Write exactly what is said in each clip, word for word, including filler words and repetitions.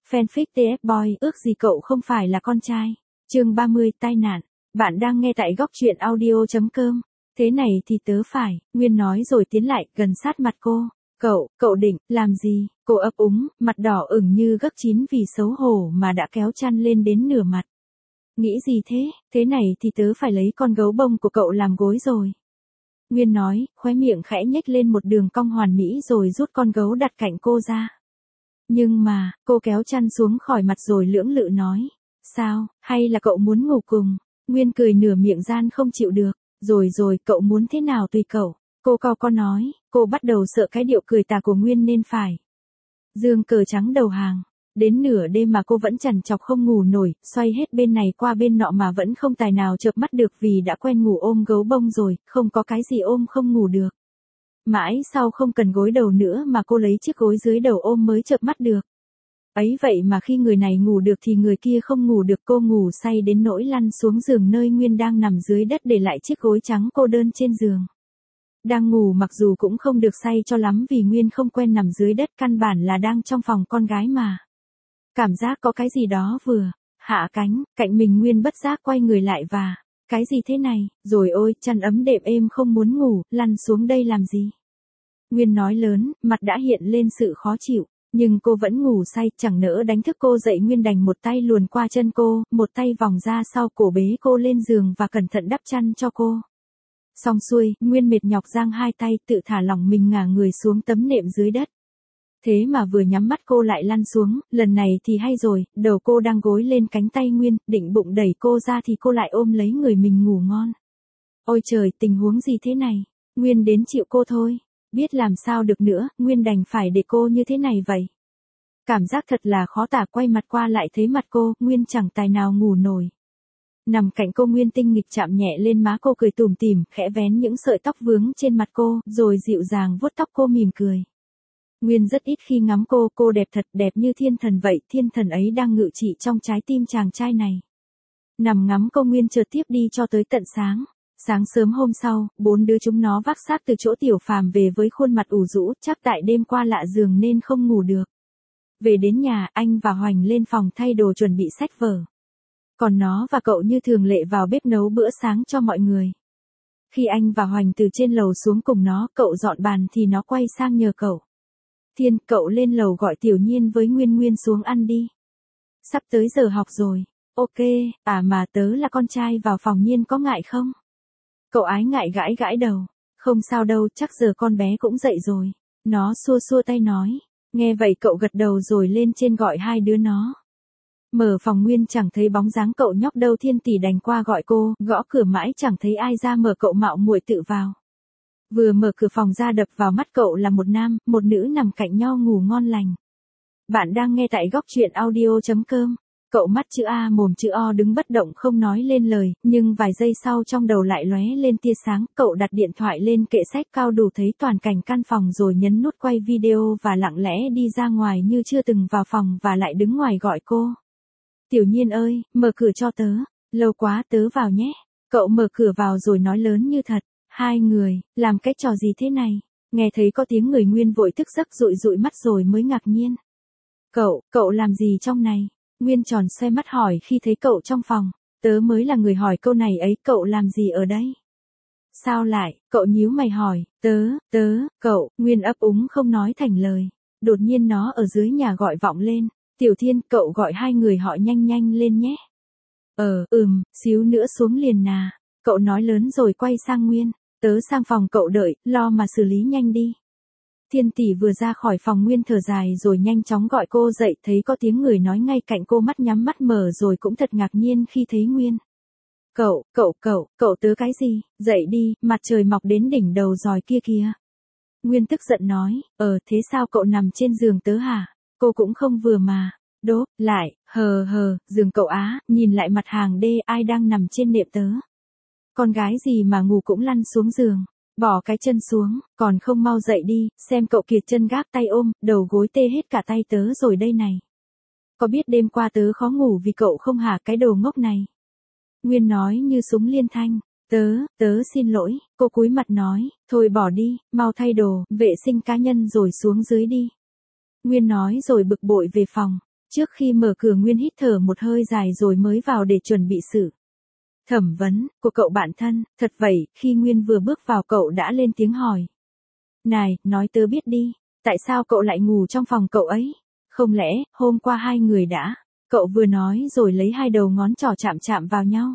Fanfic tê ép Boy, ước gì cậu không phải là con trai. Chương ba mươi, tai nạn. Bạn đang nghe tại góc truyện audio chấm com. Thế này thì tớ phải, Nguyên nói rồi tiến lại, gần sát mặt cô. Cậu, cậu định, làm gì? Cô ấp úng, mặt đỏ ửng như gấc chín vì xấu hổ mà đã kéo chăn lên đến nửa mặt. Nghĩ gì thế, thế này thì tớ phải lấy con gấu bông của cậu làm gối rồi. Nguyên nói, khóe miệng khẽ nhếch lên một đường cong hoàn mỹ rồi rút con gấu đặt cạnh cô ra. Nhưng mà, cô kéo chăn xuống khỏi mặt rồi lưỡng lự nói. Sao, hay là cậu muốn ngủ cùng? Nguyên cười nửa miệng gian không chịu được. Rồi rồi, cậu muốn thế nào tùy cậu. Cô co co nói, cô bắt đầu sợ cái điệu cười tà của Nguyên nên phải giương cờ trắng đầu hàng. Đến nửa đêm mà cô vẫn chằn chọc không ngủ nổi, xoay hết bên này qua bên nọ mà vẫn không tài nào chợp mắt được vì đã quen ngủ ôm gấu bông rồi, không có cái gì ôm không ngủ được. Mãi sau không cần gối đầu nữa mà cô lấy chiếc gối dưới đầu ôm mới chợp mắt được. Ấy vậy mà khi người này ngủ được thì người kia không ngủ được, cô ngủ say đến nỗi lăn xuống giường nơi Nguyên đang nằm dưới đất để lại chiếc gối trắng cô đơn trên giường. Đang ngủ mặc dù cũng không được say cho lắm vì Nguyên không quen nằm dưới đất, căn bản là đang trong phòng con gái mà. Cảm giác có cái gì đó vừa hạ cánh, cạnh mình Nguyên bất giác quay người lại và, cái gì thế này, rồi ôi, chăn ấm đệm êm không muốn ngủ, lăn xuống đây làm gì? Nguyên nói lớn, mặt đã hiện lên sự khó chịu, nhưng cô vẫn ngủ say, chẳng nỡ đánh thức cô dậy. Nguyên đành một tay luồn qua chân cô, một tay vòng ra sau cổ bế cô lên giường và cẩn thận đắp chăn cho cô. Xong xuôi, Nguyên mệt nhọc giang hai tay tự thả lỏng mình ngả người xuống tấm nệm dưới đất. Thế mà vừa nhắm mắt cô lại lăn xuống, lần này thì hay rồi, đầu cô đang gối lên cánh tay Nguyên, định bụng đẩy cô ra thì cô lại ôm lấy người mình ngủ ngon. Ôi trời, tình huống gì thế này? Nguyên đến chịu cô thôi. Biết làm sao được nữa, Nguyên đành phải để cô như thế này vậy. Cảm giác thật là khó tả, quay mặt qua lại thấy mặt cô, Nguyên chẳng tài nào ngủ nổi. Nằm cạnh cô Nguyên tinh nghịch chạm nhẹ lên má cô cười tủm tỉm, khẽ vén những sợi tóc vướng trên mặt cô, rồi dịu dàng vuốt tóc cô mỉm cười. Nguyên rất ít khi ngắm cô, cô đẹp thật, đẹp như thiên thần vậy, thiên thần ấy đang ngự trị trong trái tim chàng trai này. Nằm ngắm cô Nguyên chợt tiếp đi cho tới tận sáng. Sáng sớm hôm sau, bốn đứa chúng nó vác xác từ chỗ Tiểu Phàm về với khuôn mặt ủ rũ, chắc tại đêm qua lạ giường nên không ngủ được. Về đến nhà, anh và Hoành lên phòng thay đồ chuẩn bị sách vở. Còn nó và cậu như thường lệ vào bếp nấu bữa sáng cho mọi người. Khi anh và Hoành từ trên lầu xuống cùng nó, cậu dọn bàn thì nó quay sang nhờ cậu. Thiên, cậu lên lầu gọi Tiểu Nhiên với Nguyên Nguyên xuống ăn đi. Sắp tới giờ học rồi. Ok, à mà tớ là con trai vào phòng Nhiên có ngại không? Cậu ái ngại gãi gãi đầu. Không sao đâu, chắc giờ con bé cũng dậy rồi. Nó xua xua tay nói. Nghe vậy cậu gật đầu rồi lên trên gọi hai đứa nó. Mở phòng Nguyên chẳng thấy bóng dáng cậu nhóc đâu, Thiên tỷ đành qua gọi cô, gõ cửa mãi chẳng thấy ai ra mở, cậu mạo muội tự vào. Vừa mở cửa phòng ra đập vào mắt cậu là một nam, một nữ nằm cạnh nhau ngủ ngon lành. Bạn đang nghe tại góc truyện audio chấm com. Cậu mắt chữ A mồm chữ O đứng bất động không nói lên lời, nhưng vài giây sau trong đầu lại lóe lên tia sáng, cậu đặt điện thoại lên kệ sách cao đủ thấy toàn cảnh căn phòng rồi nhấn nút quay video và lặng lẽ đi ra ngoài như chưa từng vào phòng và lại đứng ngoài gọi cô. Tiểu Nhiên ơi, mở cửa cho tớ, lâu quá tớ vào nhé. Cậu mở cửa vào rồi nói lớn như thật, hai người, làm cái trò gì thế này? Nghe thấy có tiếng người Nguyên vội thức giấc dụi dụi mắt rồi mới ngạc nhiên. Cậu, cậu làm gì trong này? Nguyên tròn xoay mắt hỏi khi thấy cậu trong phòng. Tớ mới là người hỏi câu này ấy, cậu làm gì ở đây? Sao lại, cậu nhíu mày hỏi, tớ, tớ, cậu, Nguyên ấp úng không nói thành lời. Đột nhiên nó ở dưới nhà gọi vọng lên. Tiểu Thiên, cậu gọi hai người họ nhanh nhanh lên nhé. Ờ, ừm, xíu nữa xuống liền nà. Cậu nói lớn rồi quay sang Nguyên. Tớ sang phòng cậu đợi, lo mà xử lý nhanh đi. Thiên tỷ vừa ra khỏi phòng Nguyên thở dài rồi nhanh chóng gọi cô dậy, thấy có tiếng người nói ngay cạnh cô, mắt nhắm mắt mở rồi cũng thật ngạc nhiên khi thấy Nguyên. Cậu, cậu, cậu, cậu tớ cái gì, dậy đi, mặt trời mọc đến đỉnh đầu rồi kia kìa. Nguyên tức giận nói, ờ thế sao cậu nằm trên giường tớ hả? Cô cũng không vừa mà. Đố, lại, hờ hờ, giường cậu á, nhìn lại mặt hàng đê, ai đang nằm trên nệm tớ? Con gái gì mà ngủ cũng lăn xuống giường. Bỏ cái chân xuống, còn không mau dậy đi, xem cậu kiệt chân gác tay ôm, đầu gối tê hết cả tay tớ rồi đây này. Có biết đêm qua tớ khó ngủ vì cậu không hả cái đồ ngốc này? Nguyên nói như súng liên thanh, tớ, tớ xin lỗi, cô cúi mặt nói, thôi bỏ đi, mau thay đồ, vệ sinh cá nhân rồi xuống dưới đi. Nguyên nói rồi bực bội về phòng. Trước khi mở cửa Nguyên hít thở một hơi dài rồi mới vào để chuẩn bị sự thẩm vấn của cậu bạn thân. Thật vậy, khi Nguyên vừa bước vào cậu đã lên tiếng hỏi. Này, nói tớ biết đi, tại sao cậu lại ngủ trong phòng cậu ấy? Không lẽ, hôm qua hai người đã... Cậu vừa nói rồi lấy hai đầu ngón trỏ chạm chạm vào nhau.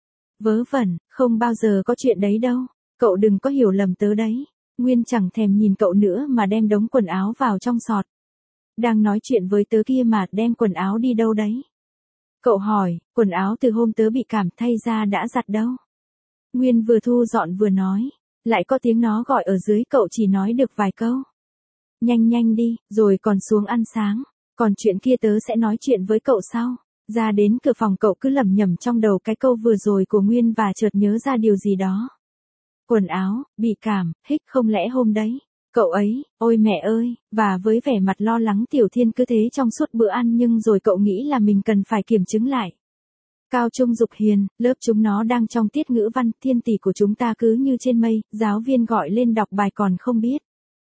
Vớ vẩn, không bao giờ có chuyện đấy đâu. Cậu đừng có hiểu lầm tớ đấy. Nguyên chẳng thèm nhìn cậu nữa mà đem đống quần áo vào trong sọt. Đang nói chuyện với tớ kia mà đem quần áo đi đâu đấy? Cậu hỏi, quần áo từ hôm tớ bị cảm thay ra đã giặt đâu? Nguyên vừa thu dọn vừa nói. Lại có tiếng nó gọi ở dưới, cậu chỉ nói được vài câu. Nhanh nhanh đi, rồi còn xuống ăn sáng. Còn chuyện kia tớ sẽ nói chuyện với cậu sau. Ra đến cửa phòng cậu cứ lẩm nhẩm trong đầu cái câu vừa rồi của Nguyên và chợt nhớ ra điều gì đó. Quần áo, bị cảm, hích không lẽ hôm đấy. Cậu ấy, ôi mẹ ơi, và với vẻ mặt lo lắng Tiểu Thiên cứ thế trong suốt bữa ăn nhưng rồi cậu nghĩ là mình cần phải kiểm chứng lại. Cao trung dục hiền, lớp chúng nó đang trong tiết ngữ văn, thiên tỷ của chúng ta cứ như trên mây, giáo viên gọi lên đọc bài còn không biết.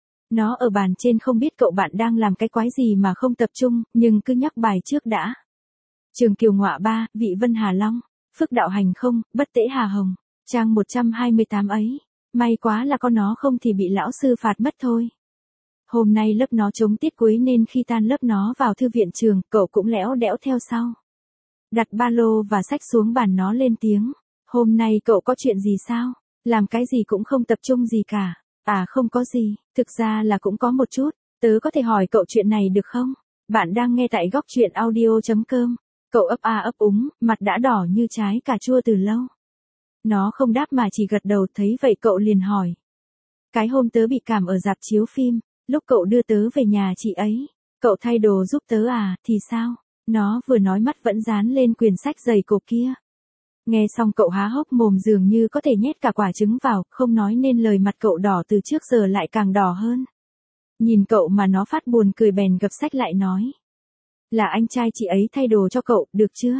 Nó ở bàn trên không biết cậu bạn đang làm cái quái gì mà không tập trung, nhưng cứ nhắc bài trước đã. Trường Kiều Ngọa ba, Vị Vân Hà Long, Phước Đạo Hành không, Bất Tễ Hà Hồng, trang một trăm hai mươi tám ấy. May quá là con nó không thì bị lão sư phạt mất thôi. Hôm nay lớp nó trống tiết cuối nên khi tan lớp nó vào thư viện trường, cậu cũng lẽo đẽo theo sau. Đặt ba lô và sách xuống bàn nó lên tiếng. Hôm nay cậu có chuyện gì sao? Làm cái gì cũng không tập trung gì cả. À không có gì, thực ra là cũng có một chút. Tớ có thể hỏi cậu chuyện này được không? Bạn đang nghe tại góc truyện audio chấm com. Cậu ấp a ấp úng, mặt đã đỏ như trái cà chua từ lâu. Nó không đáp mà chỉ gật đầu, thấy vậy cậu liền hỏi. Cái hôm tớ bị cảm ở rạp chiếu phim, lúc cậu đưa tớ về nhà chị ấy, cậu thay đồ giúp tớ à, thì sao? Nó vừa nói mắt vẫn dán lên quyển sách dày cộp kia. Nghe xong cậu há hốc mồm dường như có thể nhét cả quả trứng vào, không nói nên lời, mặt cậu đỏ từ trước giờ lại càng đỏ hơn. Nhìn cậu mà nó phát buồn cười bèn gập sách lại nói. Là anh trai chị ấy thay đồ cho cậu, được chưa?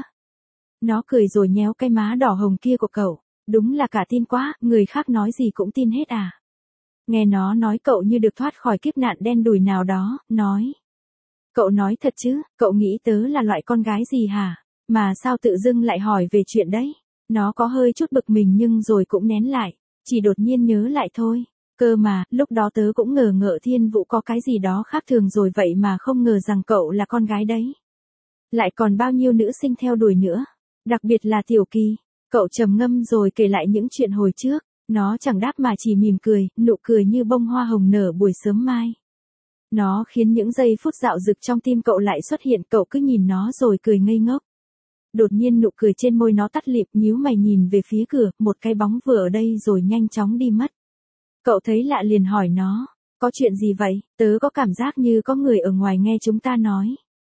Nó cười rồi nhéo cái má đỏ hồng kia của cậu. Đúng là cả tin quá, người khác nói gì cũng tin hết à. Nghe nó nói cậu như được thoát khỏi kiếp nạn đen đủi nào đó, nói. Cậu nói thật chứ, cậu nghĩ tớ là loại con gái gì hả? Mà sao tự dưng lại hỏi về chuyện đấy? Nó có hơi chút bực mình nhưng rồi cũng nén lại, chỉ đột nhiên nhớ lại thôi. Cơ mà, lúc đó tớ cũng ngờ ngợ Thiên Vũ có cái gì đó khác thường rồi vậy mà không ngờ rằng cậu là con gái đấy. Lại còn bao nhiêu nữ sinh theo đuổi nữa, đặc biệt là Tiểu Kỳ. Cậu trầm ngâm rồi kể lại những chuyện hồi trước, nó chẳng đáp mà chỉ mỉm cười, nụ cười như bông hoa hồng nở buổi sớm mai. Nó khiến những giây phút dạo dực trong tim cậu lại xuất hiện, cậu cứ nhìn nó rồi cười ngây ngốc. Đột nhiên nụ cười trên môi nó tắt lịm, nhíu mày nhìn về phía cửa, một cái bóng vừa ở đây rồi nhanh chóng đi mất. Cậu thấy lạ liền hỏi nó, có chuyện gì vậy? Tớ có cảm giác như có người ở ngoài nghe chúng ta nói.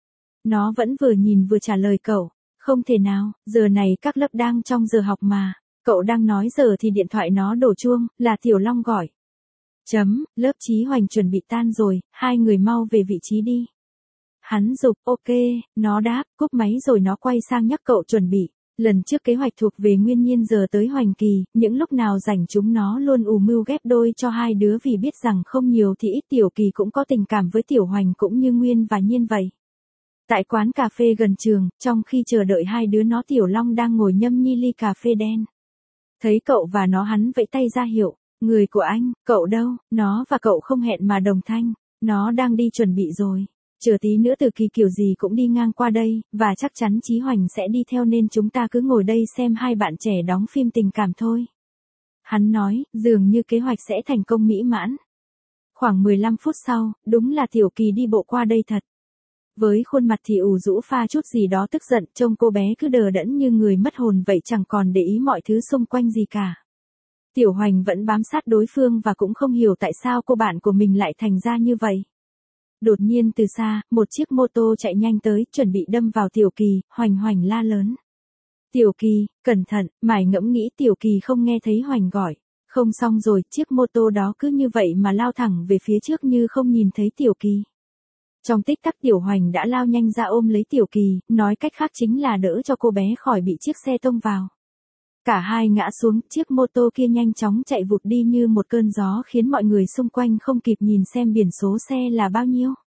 Nó vẫn vừa nhìn vừa trả lời cậu. Không thể nào, giờ này các lớp đang trong giờ học mà. Cậu đang nói giờ thì điện thoại nó đổ chuông, là Tiểu Long gọi. Chấm, lớp Chí Hoành chuẩn bị tan rồi, hai người mau về vị trí đi. Hắn giục, ok, nó đáp, cúp máy rồi nó quay sang nhắc cậu chuẩn bị. Lần trước kế hoạch thuộc về Nguyên Nhiên giờ tới Hoành Kỳ, những lúc nào rảnh chúng nó luôn ù mưu ghép đôi cho hai đứa vì biết rằng không nhiều thì ít Tiểu Kỳ cũng có tình cảm với Tiểu Hoành cũng như Nguyên và Nhiên vậy. Tại quán cà phê gần trường, trong khi chờ đợi hai đứa nó, Tiểu Long đang ngồi nhâm nhi ly cà phê đen. Thấy cậu và nó hắn vẫy tay ra hiệu, người của anh, cậu đâu? Nó và cậu không hẹn mà đồng thanh, nó đang đi chuẩn bị rồi. Chờ tí nữa Từ Kỳ kiểu gì cũng đi ngang qua đây, và chắc chắn Chí Hoành sẽ đi theo nên chúng ta cứ ngồi đây xem hai bạn trẻ đóng phim tình cảm thôi. Hắn nói, dường như kế hoạch sẽ thành công mỹ mãn. Khoảng mười lăm phút sau, đúng là Tiểu Kỳ đi bộ qua đây thật. Với khuôn mặt thì ủ rũ pha chút gì đó tức giận, trông cô bé cứ đờ đẫn như người mất hồn vậy, chẳng còn để ý mọi thứ xung quanh gì cả. Tiểu Hoành vẫn bám sát đối phương và cũng không hiểu tại sao cô bạn của mình lại thành ra như vậy. Đột nhiên từ xa, một chiếc mô tô chạy nhanh tới, chuẩn bị đâm vào Tiểu Kỳ. Hoành Hoành la lớn. Tiểu Kỳ, cẩn thận, mải ngẫm nghĩ Tiểu Kỳ không nghe thấy Hoành gọi. Không xong rồi, chiếc mô tô đó cứ như vậy mà lao thẳng về phía trước như không nhìn thấy Tiểu Kỳ. Trong tích tắc Tiểu Hoành đã lao nhanh ra ôm lấy Tiểu Kỳ, nói cách khác chính là đỡ cho cô bé khỏi bị chiếc xe tông vào. Cả hai ngã xuống, chiếc mô tô kia nhanh chóng chạy vụt đi như một cơn gió khiến mọi người xung quanh không kịp nhìn xem biển số xe là bao nhiêu.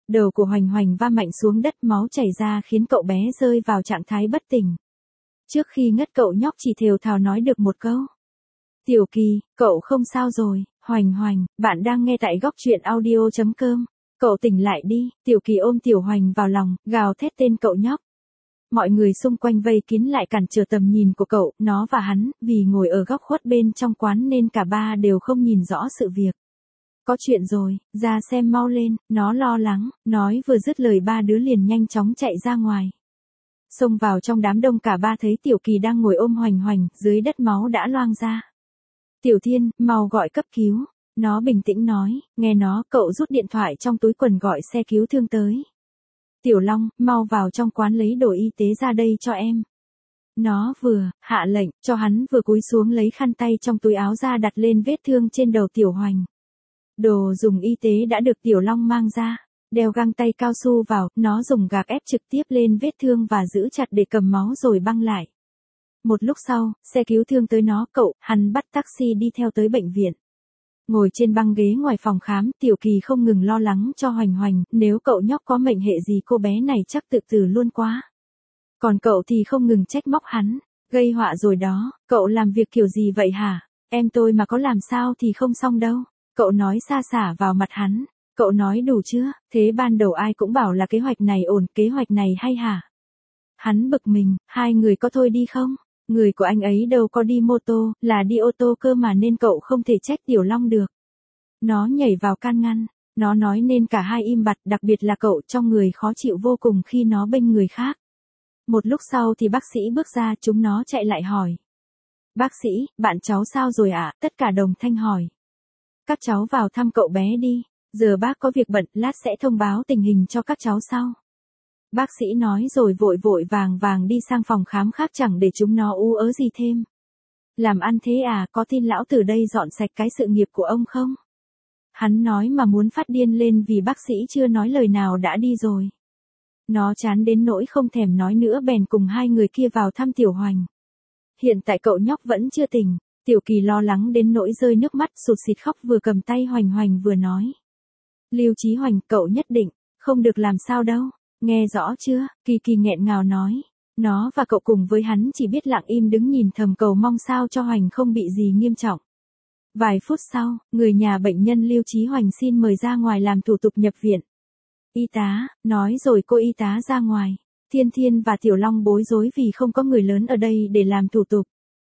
Đầu của Hoành Hoành va mạnh xuống đất, máu chảy ra khiến cậu bé rơi vào trạng thái bất tỉnh. Trước khi ngất cậu nhóc chỉ thều thào nói được một câu. Tiểu Kỳ, cậu không sao rồi. Hoành Hoành, bạn đang nghe tại góc truyện audio chấm com. Cậu tỉnh lại đi. Tiểu Kỳ ôm Tiểu Hoành vào lòng, gào thét tên cậu nhóc. Mọi người xung quanh vây kín lại cản trở tầm nhìn của cậu, nó và hắn, vì ngồi ở góc khuất bên trong quán nên cả ba đều không nhìn rõ sự việc. Có chuyện rồi, ra xem mau lên, nó lo lắng, nói vừa dứt lời ba đứa liền nhanh chóng chạy ra ngoài. Xông vào trong đám đông, cả ba thấy Tiểu Kỳ đang ngồi ôm Hoành Hoành, dưới đất máu đã loang ra. Tiểu Thiên, mau gọi cấp cứu. Nó bình tĩnh nói, nghe nó, cậu rút điện thoại trong túi quần gọi xe cứu thương tới. Tiểu Long, mau vào trong quán lấy đồ y tế ra đây cho em. Nó vừa hạ lệnh cho hắn vừa cúi xuống lấy khăn tay trong túi áo ra đặt lên vết thương trên đầu Tiểu Hoành. Đồ dùng y tế đã được Tiểu Long mang ra, đeo găng tay cao su vào, nó dùng gạc ép trực tiếp lên vết thương và giữ chặt để cầm máu rồi băng lại. Một lúc sau, xe cứu thương tới, nó, cậu, hắn bắt taxi đi theo tới bệnh viện. Ngồi trên băng ghế ngoài phòng khám, Tiểu Kỳ không ngừng lo lắng cho Hoành Hoành, nếu cậu nhóc có mệnh hệ gì cô bé này chắc tự tử luôn quá. Còn cậu thì không ngừng trách móc hắn, gây họa rồi đó, cậu làm việc kiểu gì vậy hả? Em tôi mà có làm sao thì không xong đâu. Cậu nói xa xả vào mặt hắn, cậu nói đủ chưa, thế ban đầu ai cũng bảo là kế hoạch này ổn, kế hoạch này hay hả? Hắn bực mình, hai người có thôi đi không? Người của anh ấy đâu có đi mô tô, là đi ô tô cơ mà, nên cậu không thể trách Tiểu Long được. Nó nhảy vào can ngăn, nó nói nên cả hai im bặt, đặc biệt là cậu, trong người khó chịu vô cùng khi nó bênh người khác. Một lúc sau thì bác sĩ bước ra, chúng nó chạy lại hỏi. Bác sĩ, bạn cháu sao rồi ạ? À? Tất cả đồng thanh hỏi. Các cháu vào thăm cậu bé đi, giờ bác có việc bận, lát sẽ thông báo tình hình cho các cháu sau. Bác sĩ nói rồi vội vội vàng vàng đi sang phòng khám khác, chẳng để chúng nó ú ớ gì thêm. Làm ăn thế à, có tin lão tử đây dọn sạch cái sự nghiệp của ông không? Hắn nói mà muốn phát điên lên vì bác sĩ chưa nói lời nào đã đi rồi. Nó chán đến nỗi không thèm nói nữa, bèn cùng hai người kia vào thăm Tiểu Hoành. Hiện tại cậu nhóc vẫn chưa tỉnh, Tiểu Kỳ lo lắng đến nỗi rơi nước mắt sụt sịt khóc, vừa cầm tay Hoành Hoành vừa nói. Lưu Chí Hoành, cậu nhất định không được làm sao đâu, nghe rõ chưa? Kỳ Kỳ nghẹn ngào nói. Nó và cậu cùng với hắn chỉ biết lặng im đứng nhìn, thầm cầu mong sao cho Hoành không bị gì nghiêm trọng. Vài phút sau, người nhà bệnh nhân Lưu Chí Hoành xin mời ra ngoài làm thủ tục nhập viện. Y tá, nói rồi cô y tá ra ngoài. Thiên Thiên và Tiểu Long bối rối vì không có người lớn ở đây để làm thủ tục.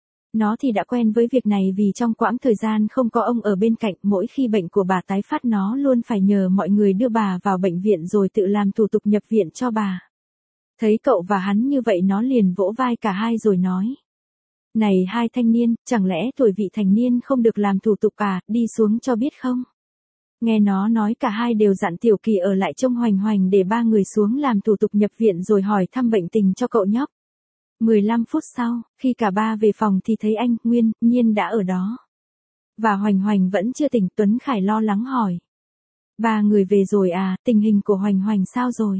Nó thì đã quen với việc này vì trong quãng thời gian không có ông ở bên cạnh, mỗi khi bệnh của bà tái phát nó luôn phải nhờ mọi người đưa bà vào bệnh viện rồi tự làm thủ tục nhập viện cho bà. Thấy cậu và hắn như vậy nó liền vỗ vai cả hai rồi nói. Này hai thanh niên, chẳng lẽ tuổi vị thành niên không được làm thủ tục à, đi xuống cho biết không? Nghe nó nói, cả hai đều dặn Tiểu Kỳ ở lại trông Hoành Hoành để ba người xuống làm thủ tục nhập viện rồi hỏi thăm bệnh tình cho cậu nhóc. mười lăm phút sau, khi cả ba về phòng thì thấy anh, Nguyên, Nhiên đã ở đó. Và Hoành Hoành vẫn chưa tỉnh, Tuấn Khải lo lắng hỏi. Ba người về rồi à, tình hình của Hoành Hoành sao rồi?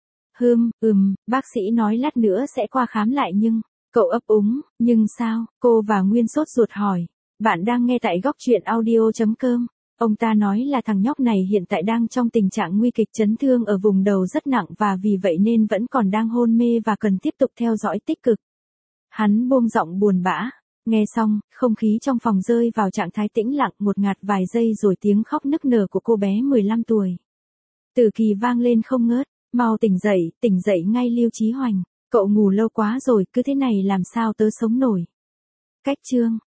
Hừm, ừm, bác sĩ nói lát nữa sẽ qua khám lại nhưng, cậu ấp úng, nhưng sao, cô và Nguyên sốt ruột hỏi. Bạn đang nghe tại góc truyện audio chấm com. Ông ta nói là thằng nhóc này hiện tại đang trong tình trạng nguy kịch, chấn thương ở vùng đầu rất nặng và vì vậy nên vẫn còn đang hôn mê và cần tiếp tục theo dõi tích cực. Hắn buông giọng buồn bã. Nghe xong, không khí trong phòng rơi vào trạng thái tĩnh lặng một ngạt vài giây rồi tiếng khóc nức nở của cô bé mười lăm tuổi. Từ Kỳ vang lên không ngớt. Mau tỉnh dậy, tỉnh dậy ngay Lưu Chí Hoành. Cậu ngủ lâu quá rồi, cứ thế này làm sao tớ sống nổi. Cách chương